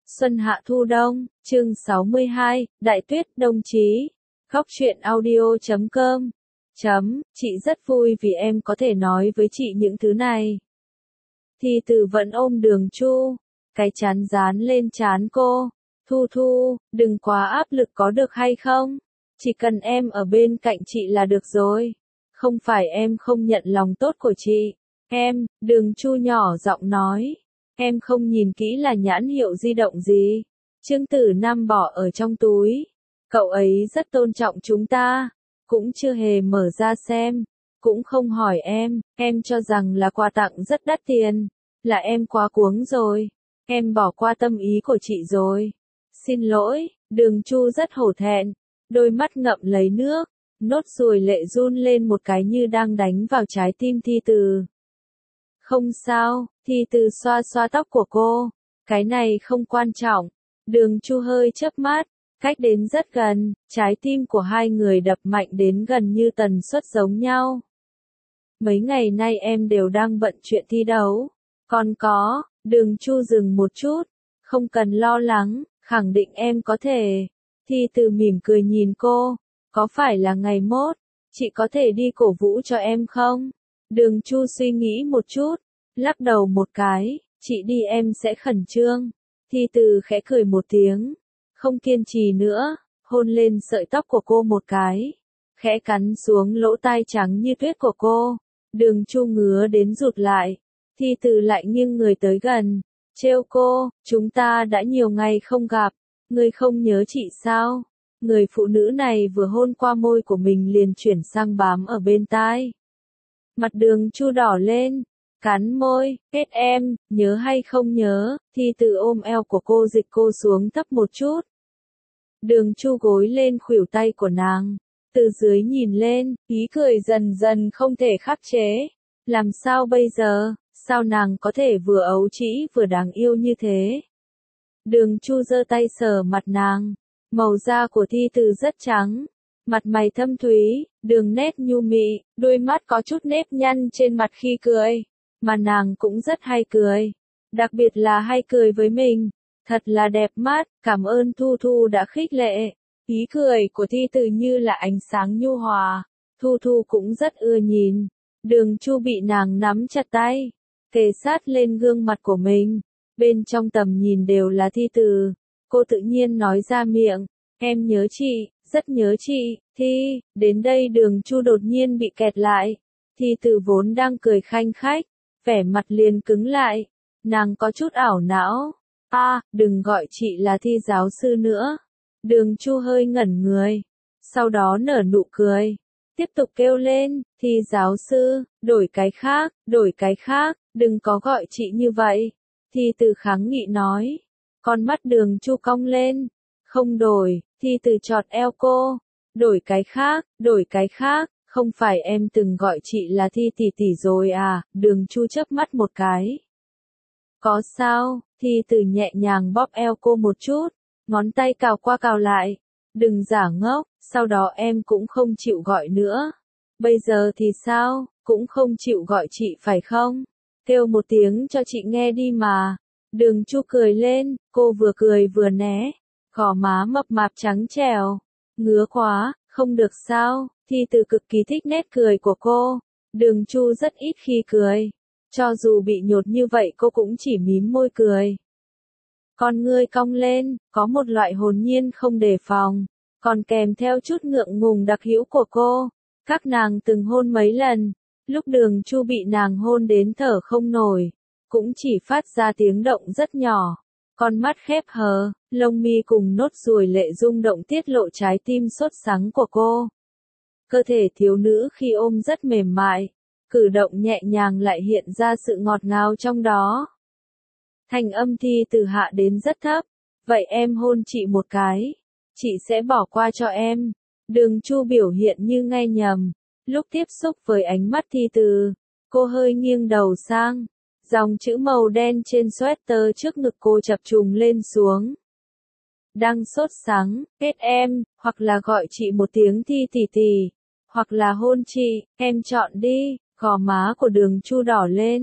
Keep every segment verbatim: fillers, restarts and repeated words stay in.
Xuân hạ thu đông, chương sáu mươi hai, Đại tuyết đồng chí. Góc truyện audio chấm com. Chấm, chị rất vui vì em có thể nói với chị những thứ này. Thi Từ vẫn ôm Đường Chu, cái chán dán lên trán cô. Thu Thu, đừng quá áp lực có được hay không? Chỉ cần em ở bên cạnh chị là được rồi. Không phải em không nhận lòng tốt của chị. Em, Đường Chu nhỏ giọng nói. Em không nhìn kỹ là nhãn hiệu di động gì. Trương Tử Nam bỏ ở trong túi. Cậu ấy rất tôn trọng chúng ta. Cũng chưa hề mở ra xem. Cũng không hỏi em. Em cho rằng là quà tặng rất đắt tiền. Là em quá cuống rồi. Em bỏ qua tâm ý của chị rồi. Xin lỗi. Đường Chu rất hổ thẹn. Đôi mắt ngậm lấy nước. Nốt ruồi lệ run lên một cái như đang đánh vào trái tim Thi Từ. Không sao, Thi Từ xoa xoa tóc của cô. Cái này không quan trọng. Đường Chu hơi chớp mắt, cách đến rất gần, trái tim của hai người đập mạnh đến gần như tần suất giống nhau. Mấy ngày nay em đều đang bận chuyện thi đấu. Còn có, Đường Chu dừng một chút. Không cần lo lắng, khẳng định em có thể. Thi Từ mỉm cười nhìn cô. Có phải là ngày mốt, chị có thể đi cổ vũ cho em không? Đường Chu suy nghĩ một chút, lắc đầu một cái, chị đi em sẽ khẩn trương. Thi Từ khẽ cười một tiếng, không kiên trì nữa, hôn lên sợi tóc của cô một cái, khẽ cắn xuống lỗ tai trắng như tuyết của cô. Đường Chu ngứa đến rụt lại, Thi Từ lại nghiêng người tới gần, trêu cô, chúng ta đã nhiều ngày không gặp, ngươi không nhớ chị sao? Người phụ nữ này vừa hôn qua môi của mình liền chuyển sang bám ở bên tai. Mặt Đường Chu đỏ lên, cắn môi, kết em, nhớ hay không nhớ, Thi Từ ôm eo của cô dịch cô xuống thấp một chút. Đường Chu gối lên khuỷu tay của nàng, từ dưới nhìn lên, ý cười dần dần không thể khắc chế. Làm sao bây giờ, sao nàng có thể vừa ấu trĩ vừa đáng yêu như thế? Đường Chu giơ tay sờ mặt nàng. Màu da của Thi Từ rất trắng, mặt mày thâm thúy, đường nét nhu mị, đôi mắt có chút nếp nhăn trên mặt khi cười, mà nàng cũng rất hay cười, đặc biệt là hay cười với mình, thật là đẹp mắt, cảm ơn Thu Thu đã khích lệ. Ý cười của Thi Từ như là ánh sáng nhu hòa, Thu Thu cũng rất ưa nhìn. Đường Chu bị nàng nắm chặt tay, kề sát lên gương mặt của mình, bên trong tầm nhìn đều là Thi Từ. Cô tự nhiên nói ra miệng, em nhớ chị, rất nhớ chị, Thi, đến đây Đường Chu đột nhiên bị kẹt lại. Thi Từ vốn đang cười khanh khách, vẻ mặt liền cứng lại, nàng có chút ảo não. A, à, đừng gọi chị là Thi giáo sư nữa. Đường Chu hơi ngẩn người, sau đó nở nụ cười, tiếp tục kêu lên, Thi giáo sư, đổi cái khác, đổi cái khác, đừng có gọi chị như vậy. Thi Từ kháng nghị nói. Con mắt Đường Chu cong lên, không đổi, Thi Từ chọt eo cô, đổi cái khác, đổi cái khác, không phải em từng gọi chị là Thi tỷ tỷ rồi à? Đường Chu chớp mắt một cái. Có sao? Thi Từ nhẹ nhàng bóp eo cô một chút, ngón tay cào qua cào lại, đừng giả ngốc, sau đó em cũng không chịu gọi nữa. Bây giờ thì sao, cũng không chịu gọi chị phải không? Kêu một tiếng cho chị nghe đi mà. Đường Chu cười lên, cô vừa cười vừa né, gò má mập mạp trắng trẻo, ngứa quá, không được sao? Thi Từ cực kỳ thích nét cười của cô. Đường Chu rất ít khi cười, cho dù bị nhột như vậy cô cũng chỉ mím môi cười. Con ngươi cong lên, có một loại hồn nhiên không đề phòng, còn kèm theo chút ngượng ngùng đặc hữu của cô. Các nàng từng hôn mấy lần, lúc Đường Chu bị nàng hôn đến thở không nổi, cũng chỉ phát ra tiếng động rất nhỏ, con mắt khép hờ, lông mi cùng nốt ruồi lệ rung động tiết lộ trái tim sốt sắng của cô. Cơ thể thiếu nữ khi ôm rất mềm mại, cử động nhẹ nhàng lại hiện ra sự ngọt ngào trong đó. Thanh âm Thi Từ hạ đến rất thấp, vậy em hôn chị một cái, chị sẽ bỏ qua cho em. Đường Chu biểu hiện như nghe nhầm, lúc tiếp xúc với ánh mắt Thi Từ, cô hơi nghiêng đầu sang. Dòng chữ màu đen trên sweater trước ngực cô chập trùng lên xuống. Đang sốt sắng, kết em, hoặc là gọi chị một tiếng Thi tỷ tỷ, hoặc là hôn chị, em chọn đi. Gò má của Đường Chu đỏ lên,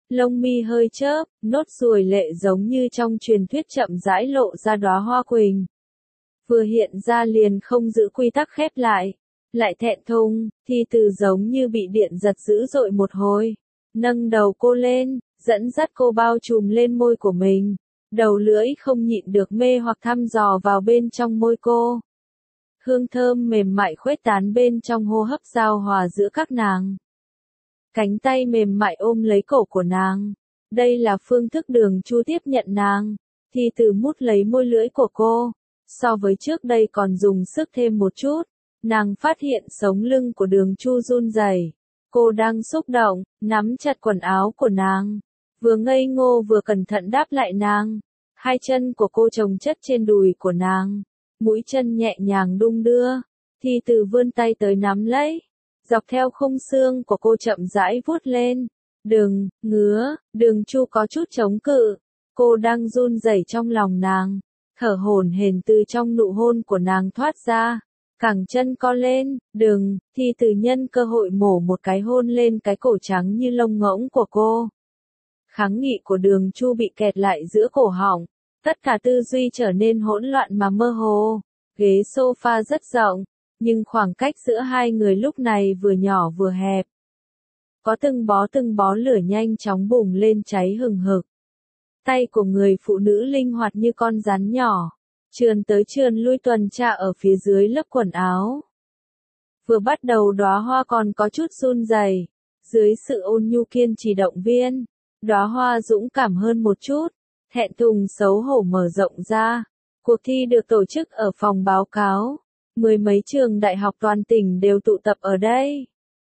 lông mi hơi chớp, nốt ruồi lệ giống như trong truyền thuyết chậm rãi lộ ra đóa hoa quỳnh. Vừa hiện ra liền không giữ quy tắc khép lại, lại thẹn thùng, Thi Từ giống như bị điện giật dữ dội một hồi, nâng đầu cô lên, dẫn dắt cô bao trùm lên môi của mình, đầu lưỡi không nhịn được mê hoặc thăm dò vào bên trong môi cô. Hương thơm mềm mại khuếch tán bên trong hô hấp giao hòa giữa các nàng. Cánh tay mềm mại ôm lấy cổ của nàng. Đây là phương thức Đường Chu tiếp nhận nàng. Thi Từ mút lấy môi lưỡi của cô. So với trước đây còn dùng sức thêm một chút. Nàng phát hiện sống lưng của Đường Chu run rẩy. Cô đang xúc động, nắm chặt quần áo của nàng. Vừa ngây ngô vừa cẩn thận đáp lại nàng. Hai chân của cô chồng chất trên đùi của nàng. Mũi chân nhẹ nhàng đung đưa. Thi Từ vươn tay tới nắm lấy. Dọc theo khung xương của cô chậm rãi vuốt lên. Đừng, ngứa, Đường Chu có chút chống cự. Cô đang run rẩy trong lòng nàng. Thở hổn hển từ trong nụ hôn của nàng thoát ra. Cẳng chân co lên, đừng, Thi Từ nhân cơ hội mổ một cái hôn lên cái cổ trắng như lông ngỗng của cô. Kháng nghị của Đường Chu bị kẹt lại giữa cổ họng. Tất cả tư duy trở nên hỗn loạn mà mơ hồ. Ghế sofa rất rộng, nhưng khoảng cách giữa hai người lúc này vừa nhỏ vừa hẹp. Có từng bó từng bó lửa nhanh chóng bùng lên cháy hừng hực. Tay của người phụ nữ linh hoạt như con rắn nhỏ, trườn tới trườn lui tuần tra ở phía dưới lớp quần áo. Vừa bắt đầu đóa hoa còn có chút run rẩy, dưới sự ôn nhu kiên trì động viên, đóa hoa dũng cảm hơn một chút, thẹn thùng xấu hổ mở rộng ra. Cuộc thi được tổ chức ở phòng báo cáo. Mười mấy trường đại học toàn tỉnh đều tụ tập ở đây.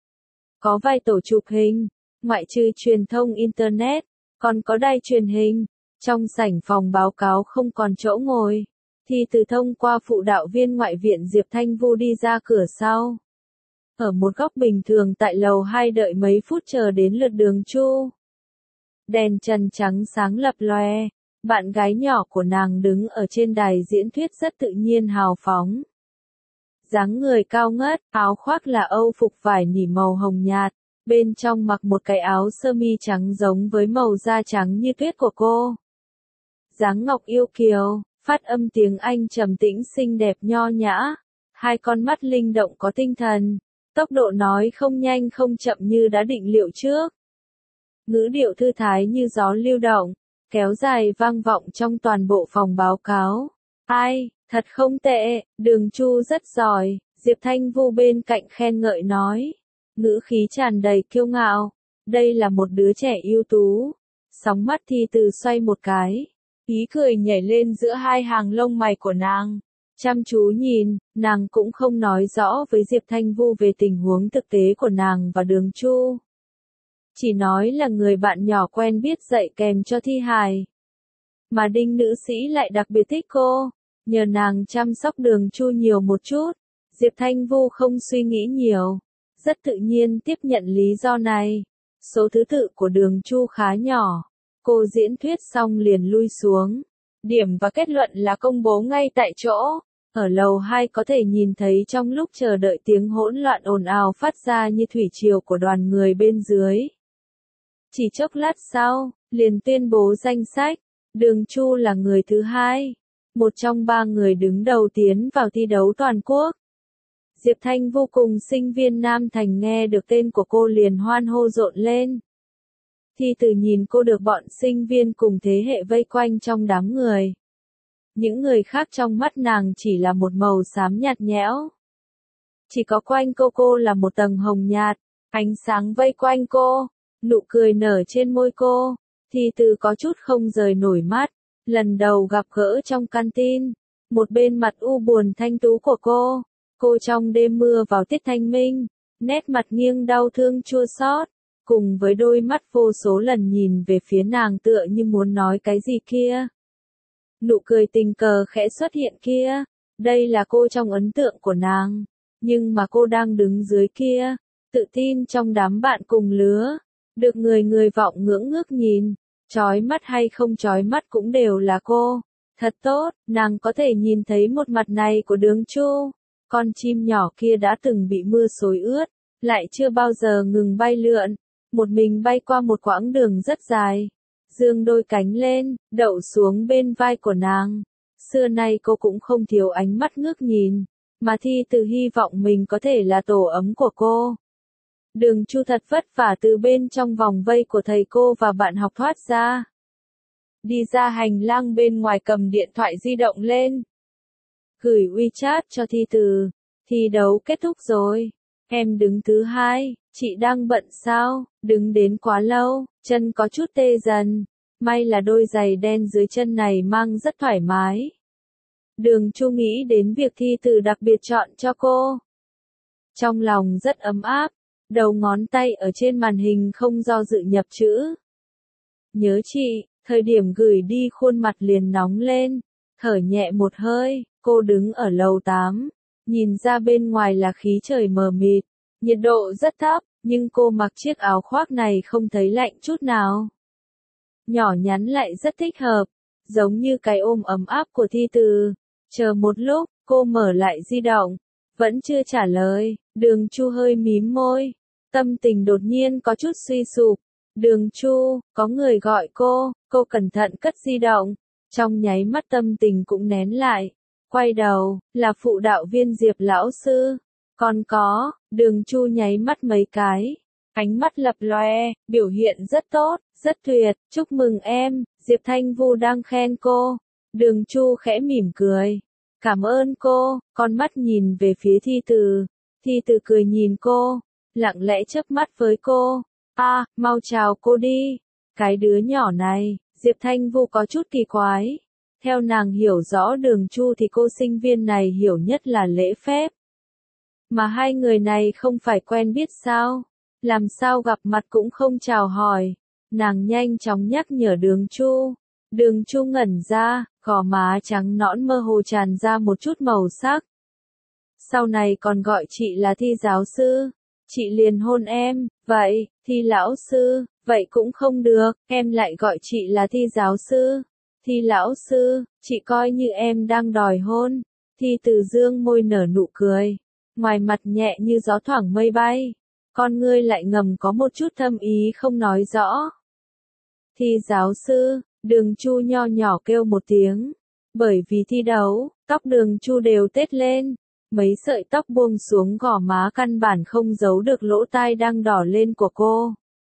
Có vài tổ chụp hình, ngoại trừ truyền thông Internet, còn có đài truyền hình. Trong sảnh phòng báo cáo không còn chỗ ngồi. Thi Từ thông qua phụ đạo viên ngoại viện Diệp Thanh Vu đi ra cửa sau. Ở một góc bình thường tại lầu hai đợi mấy phút chờ đến lượt Đường Chu. Đèn trần trắng sáng lập loè. Bạn gái nhỏ của nàng đứng ở trên đài diễn thuyết rất tự nhiên hào phóng. Dáng người cao ngất, áo khoác là âu phục vải nỉ màu hồng nhạt, bên trong mặc một cái áo sơ mi trắng giống với màu da trắng như tuyết của cô. Dáng ngọc yêu kiều, phát âm tiếng Anh trầm tĩnh xinh đẹp nho nhã, hai con mắt linh động có tinh thần, tốc độ nói không nhanh không chậm như đã định liệu trước. Ngữ điệu thư thái như gió lưu động, kéo dài vang vọng trong toàn bộ phòng báo cáo. Ai, thật không tệ, Đường Chu rất giỏi, Diệp Thanh Vu bên cạnh khen ngợi nói. Ngữ khí tràn đầy kiêu ngạo, đây là một đứa trẻ ưu tú. Sóng mắt Thi Từ xoay một cái, ý cười nhảy lên giữa hai hàng lông mày của nàng. Chăm chú nhìn, nàng cũng không nói rõ với Diệp Thanh Vu về tình huống thực tế của nàng và Đường Chu. Chỉ nói là người bạn nhỏ quen biết dạy kèm cho Thi Hài. Mà Đinh nữ sĩ lại đặc biệt thích cô, nhờ nàng chăm sóc Đường Chu nhiều một chút. Diệp Thanh Vu không suy nghĩ nhiều, rất tự nhiên tiếp nhận lý do này. Số thứ tự của Đường Chu khá nhỏ, cô diễn thuyết xong liền lui xuống. Điểm và kết luận là công bố ngay tại chỗ. Ở lầu hai có thể nhìn thấy trong lúc chờ đợi tiếng hỗn loạn ồn ào phát ra như thủy triều của đoàn người bên dưới. Chỉ chốc lát sau, liền tuyên bố danh sách. Đường Chu là người thứ hai, một trong ba người đứng đầu tiến vào thi đấu toàn quốc. Diệp Thanh vô cùng sinh viên Nam Thành nghe được tên của cô liền hoan hô rộn lên. Thi Từ nhìn cô được bọn sinh viên cùng thế hệ vây quanh trong đám người. Những người khác trong mắt nàng chỉ là một màu xám nhạt nhẽo. Chỉ có quanh cô cô là một tầng hồng nhạt, ánh sáng vây quanh cô, nụ cười nở trên môi cô. Thi Từ có chút không rời nổi mắt, lần đầu gặp gỡ trong canteen, một bên mặt u buồn thanh tú của cô, cô trong đêm mưa vào tiết thanh minh, nét mặt nghiêng đau thương chua xót, cùng với đôi mắt vô số lần nhìn về phía nàng tựa như muốn nói cái gì kia. Nụ cười tình cờ khẽ xuất hiện kia, đây là cô trong ấn tượng của nàng, nhưng mà cô đang đứng dưới kia, tự tin trong đám bạn cùng lứa, được người người vọng ngưỡng ngước nhìn. Chói mắt hay không chói mắt cũng đều là cô. Thật tốt, nàng có thể nhìn thấy một mặt này của Đường Chu. Con chim nhỏ kia đã từng bị mưa xối ướt, lại chưa bao giờ ngừng bay lượn. một mình bay qua một quãng đường rất dài, dương đôi cánh lên, đậu xuống bên vai của nàng. Xưa nay cô cũng không thiếu ánh mắt ngước nhìn, mà Thi Từ hy vọng mình có thể là tổ ấm của cô. Đường Chu thật vất vả từ bên trong vòng vây của thầy cô và bạn học thoát ra. Đi ra hành lang bên ngoài cầm điện thoại di động lên. Gửi WeChat cho Thi Từ. Thi đấu kết thúc rồi. Em đứng thứ hai, chị đang bận sao? Đứng đến quá lâu, chân có chút tê dần. May là đôi giày đen dưới chân này mang rất thoải mái. Đường Chu nghĩ đến việc Thi Từ đặc biệt chọn cho cô. Trong lòng rất ấm áp, đầu ngón tay ở trên màn hình không do dự nhập chữ. Nhớ chị, thời điểm gửi đi khuôn mặt liền nóng lên, thở nhẹ một hơi, cô đứng ở lầu tám, nhìn ra bên ngoài là khí trời mờ mịt, nhiệt độ rất thấp, nhưng cô mặc chiếc áo khoác này không thấy lạnh chút nào. Nhỏ nhắn lại rất thích hợp, giống như cái ôm ấm áp của Thi Từ. Chờ một lúc, cô mở lại di động, vẫn chưa trả lời, Đường Chu hơi mím môi, tâm tình đột nhiên có chút suy sụp. Đường Chu, có người gọi cô, cô cẩn thận cất di động, trong nháy mắt tâm tình cũng nén lại, quay đầu, là phụ đạo viên Diệp lão sư, còn có, Đường Chu nháy mắt mấy cái, ánh mắt lập loè, biểu hiện rất tốt, rất tuyệt, chúc mừng em, Diệp Thanh Vu đang khen cô. Đường Chu khẽ mỉm cười, cảm ơn cô, con mắt nhìn về phía Thi Từ, Thi Từ cười nhìn cô, lặng lẽ chớp mắt với cô. À, mau chào cô đi. Cái đứa nhỏ này, Diệp Thanh Vu có chút kỳ quái. Theo nàng hiểu rõ Đường Chu thì cô sinh viên này hiểu nhất là lễ phép. Mà hai người này không phải quen biết sao? Làm sao gặp mặt cũng không chào hỏi. Nàng nhanh chóng nhắc nhở Đường Chu. Đường Chu ngẩn ra, gò má trắng nõn mơ hồ tràn ra một chút màu sắc. Sau này còn gọi chị là Thi giáo sư. Chị liền hôn em, vậy, Thi lão sư, vậy cũng không được, em lại gọi chị là Thi giáo sư. Thi lão sư, chị coi như em đang đòi hôn. Thi Từ dương môi nở nụ cười, ngoài mặt nhẹ như gió thoảng mây bay, con ngươi lại ngầm có một chút thâm ý không nói rõ. Thi giáo sư, Đường Chu nho nhỏ kêu một tiếng, bởi vì thi đấu, tóc Đường Chu đều tết lên. Mấy sợi tóc buông xuống gò má căn bản không giấu được lỗ tai đang đỏ lên của cô.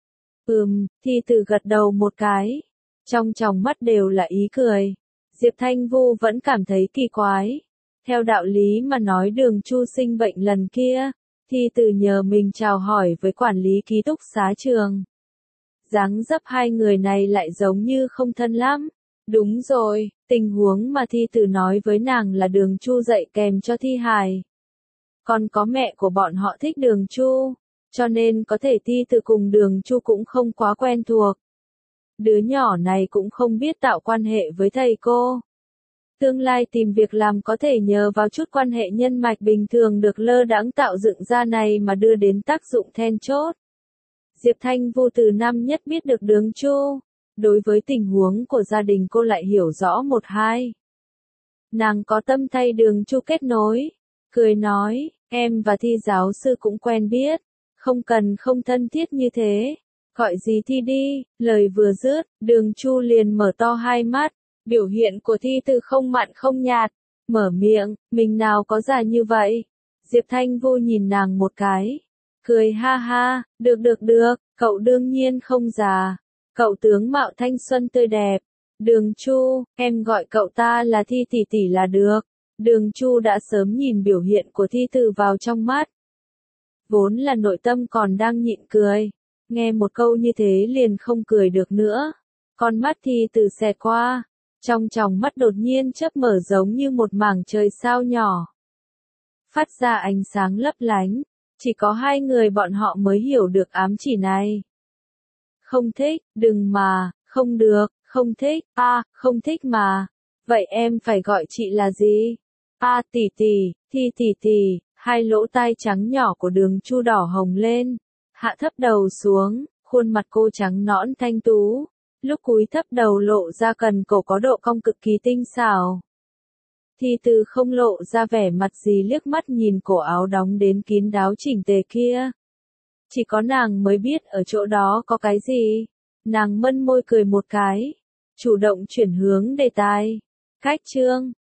Ừm, Thi Từ gật đầu một cái. Trong tròng mắt đều là ý cười. Diệp Thanh Vu vẫn cảm thấy kỳ quái. Theo đạo lý mà nói Đường Chu sinh bệnh lần kia, Thi Từ nhờ mình chào hỏi với quản lý ký túc xá trường. Dáng dấp hai người này lại giống như không thân lắm. Đúng rồi, tình huống mà Thi Từ nói với nàng là Đường Chu dạy kèm cho Thi Hài. Còn có mẹ của bọn họ thích Đường Chu, cho nên có thể Thi Từ cùng Đường Chu cũng không quá quen thuộc. Đứa nhỏ này cũng không biết tạo quan hệ với thầy cô. Tương lai tìm việc làm có thể nhờ vào chút quan hệ nhân mạch bình thường được lơ đãng tạo dựng ra này mà đưa đến tác dụng then chốt. Diệp Thanh Vu từ năm nhất biết được Đường Chu. Đối với tình huống của gia đình cô lại hiểu rõ một hai. Nàng có tâm thay Đường Chu kết nối, cười nói, em và Thi giáo sư cũng quen biết, không cần không thân thiết như thế, gọi gì Thi đi. Lời vừa dứt, Đường Chu liền mở to hai mắt, biểu hiện của Thi Từ không mặn không nhạt, mở miệng, mình nào có già như vậy. Diệp Thanh Vu nhìn nàng một cái, cười ha ha, được được được, cậu đương nhiên không già. Cậu tướng mạo thanh xuân tươi đẹp. Đường Chu, em gọi cậu ta là Thi tỷ tỷ là được. Đường Chu đã sớm nhìn biểu hiện của Thi Từ vào trong mắt. Vốn là nội tâm còn đang nhịn cười. Nghe một câu như thế liền không cười được nữa. Con mắt Thi Từ xẹt qua. Trong tròng mắt đột nhiên chớp mở giống như một mảng trời sao nhỏ. Phát ra ánh sáng lấp lánh. Chỉ có hai người bọn họ mới hiểu được ám chỉ này. Không thích, đừng mà, không được, không thích, a, à, không thích mà. Vậy em phải gọi chị là gì? A à, tỷ tỷ, Thi tỷ tỷ, hai lỗ tai trắng nhỏ của Đường Chu đỏ hồng lên, hạ thấp đầu xuống, khuôn mặt cô trắng nõn thanh tú, lúc cúi thấp đầu lộ ra cần cổ có độ cong cực kỳ tinh xảo. Thi Từ không lộ ra vẻ mặt gì liếc mắt nhìn cổ áo đóng đến kín đáo chỉnh tề kia. Chỉ có nàng mới biết ở chỗ đó có cái gì. Nàng mân môi cười một cái, chủ động chuyển hướng đề tài. Khách trương,